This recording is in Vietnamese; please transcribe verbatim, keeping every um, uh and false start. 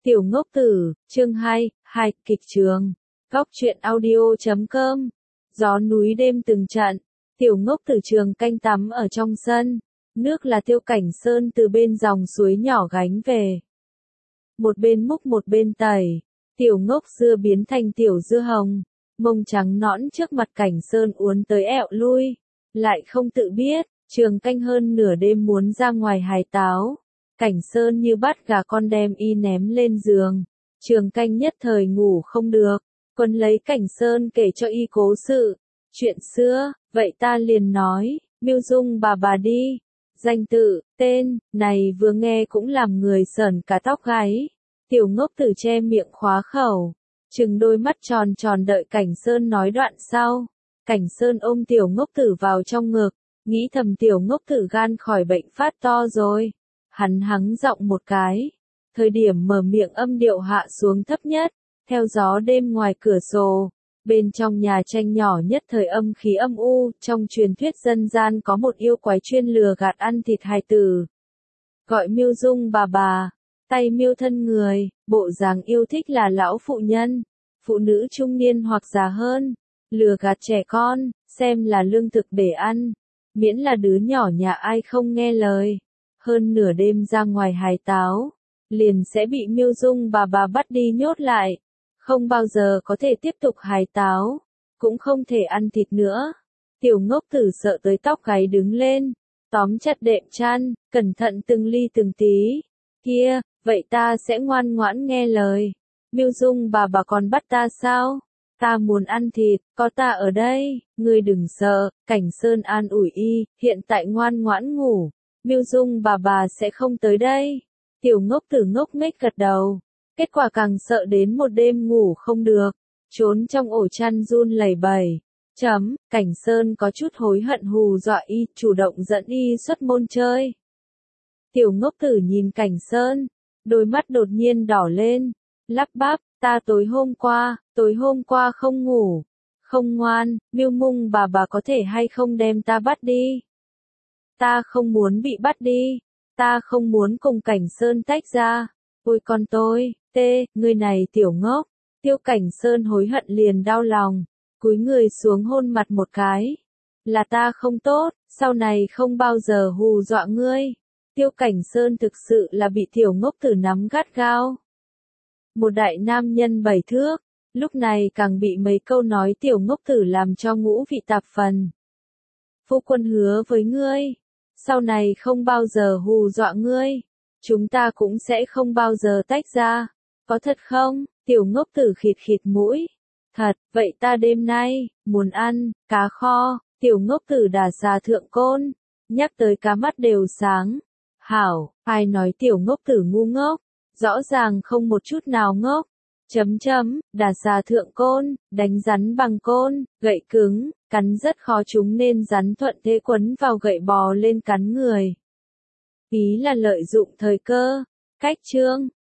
Tiểu ngốc tử, chương hai, hai, kịch trường. Góc truyện audio chấm com. Gió núi đêm từng trận. Tiểu ngốc tử trường canh tắm ở trong sân. Nước là Tiêu Cảnh Sơn từ bên dòng suối nhỏ gánh về. Một bên múc một bên tẩy. Tiểu ngốc dưa biến thành tiểu dưa hồng. Mông trắng nõn trước mặt Cảnh Sơn uốn tới ẹo lui. Lại không tự biết, trường canh hơn nửa đêm muốn ra ngoài hái táo. Cảnh Sơn như bắt gà con đem y ném lên giường. Trường canh nhất thời ngủ không được. Quân lấy Cảnh Sơn kể cho y cố sự. Chuyện xưa, vậy ta liền nói, Miêu Dung bà bà đi. Danh tự, tên, này vừa nghe cũng làm người sởn cả tóc gáy. Tiểu ngốc tử che miệng khóa khẩu. Trừng đôi mắt tròn tròn đợi Cảnh Sơn nói đoạn sau. Cảnh Sơn ôm tiểu ngốc tử vào trong ngực. Nghĩ thầm tiểu ngốc tử gan khỏi bệnh phát to rồi. Hắn hắng giọng một cái. Thời điểm mở miệng âm điệu hạ xuống thấp nhất. Theo gió đêm ngoài cửa sổ. Bên trong nhà tranh nhỏ nhất thời âm khí âm u. Trong truyền thuyết dân gian có một yêu quái chuyên lừa gạt ăn thịt hài tử. Gọi Miêu Dung bà bà. Tay miêu thân người. Bộ dáng yêu thích là lão phụ nhân. Phụ nữ trung niên hoặc già hơn. Lừa gạt trẻ con. Xem là lương thực để ăn. Miễn là đứa nhỏ nhà ai không nghe lời. Hơn nửa đêm ra ngoài hái táo, liền sẽ bị Miêu Dung bà bà bắt đi nhốt lại, không bao giờ có thể tiếp tục hái táo, cũng không thể ăn thịt nữa. Tiểu ngốc tử sợ tới tóc gáy đứng lên, tóm chặt đệm chăn, cẩn thận từng ly từng tí. Kia, vậy ta sẽ ngoan ngoãn nghe lời. Miêu Dung bà bà còn bắt ta sao? Ta muốn ăn thịt, có ta ở đây, ngươi đừng sợ. Cảnh Sơn an ủi y, hiện tại ngoan ngoãn ngủ. Miêu Dung bà bà sẽ không tới đây. Tiểu ngốc tử ngốc nghếch gật đầu. Kết quả càng sợ đến một đêm ngủ không được. Trốn trong ổ chăn run lẩy bẩy. Chấm, Cảnh Sơn có chút hối hận hù dọa y, chủ động dẫn y xuất môn chơi. Tiểu ngốc tử nhìn Cảnh Sơn. Đôi mắt đột nhiên đỏ lên. Lắp bắp, ta tối hôm qua, tối hôm qua không ngủ. Không ngoan, Miêu Mung bà bà có thể hay không đem ta bắt đi. Ta không muốn bị bắt đi. Ta không muốn cùng Cảnh Sơn tách ra. Ôi con tôi, tê, người này tiểu ngốc. Tiêu Cảnh Sơn hối hận liền đau lòng. Cúi người xuống hôn mặt một cái. Là ta không tốt, sau này không bao giờ hù dọa ngươi. Tiêu Cảnh Sơn thực sự là bị tiểu ngốc tử nắm gắt gao. Một đại nam nhân bảy thước. Lúc này càng bị mấy câu nói tiểu ngốc tử làm cho ngũ vị tạp phần. Phu quân hứa với ngươi. Sau này không bao giờ hù dọa ngươi. Chúng ta cũng sẽ không bao giờ tách ra. Có thật không? Tiểu ngốc tử khịt khịt mũi. Thật, vậy ta đêm nay, muốn ăn, cá kho. Tiểu ngốc tử đà xà thượng côn. Nhắc tới cá mắt đều sáng. Hảo, ai nói tiểu ngốc tử ngu ngốc. Rõ ràng không một chút nào ngốc. Chấm chấm, đà xà thượng côn, đánh rắn bằng côn, gậy cứng, cắn rất khó chúng nên rắn thuận thế quấn vào gậy bò lên cắn người. Ý là lợi dụng thời cơ. Cách chương,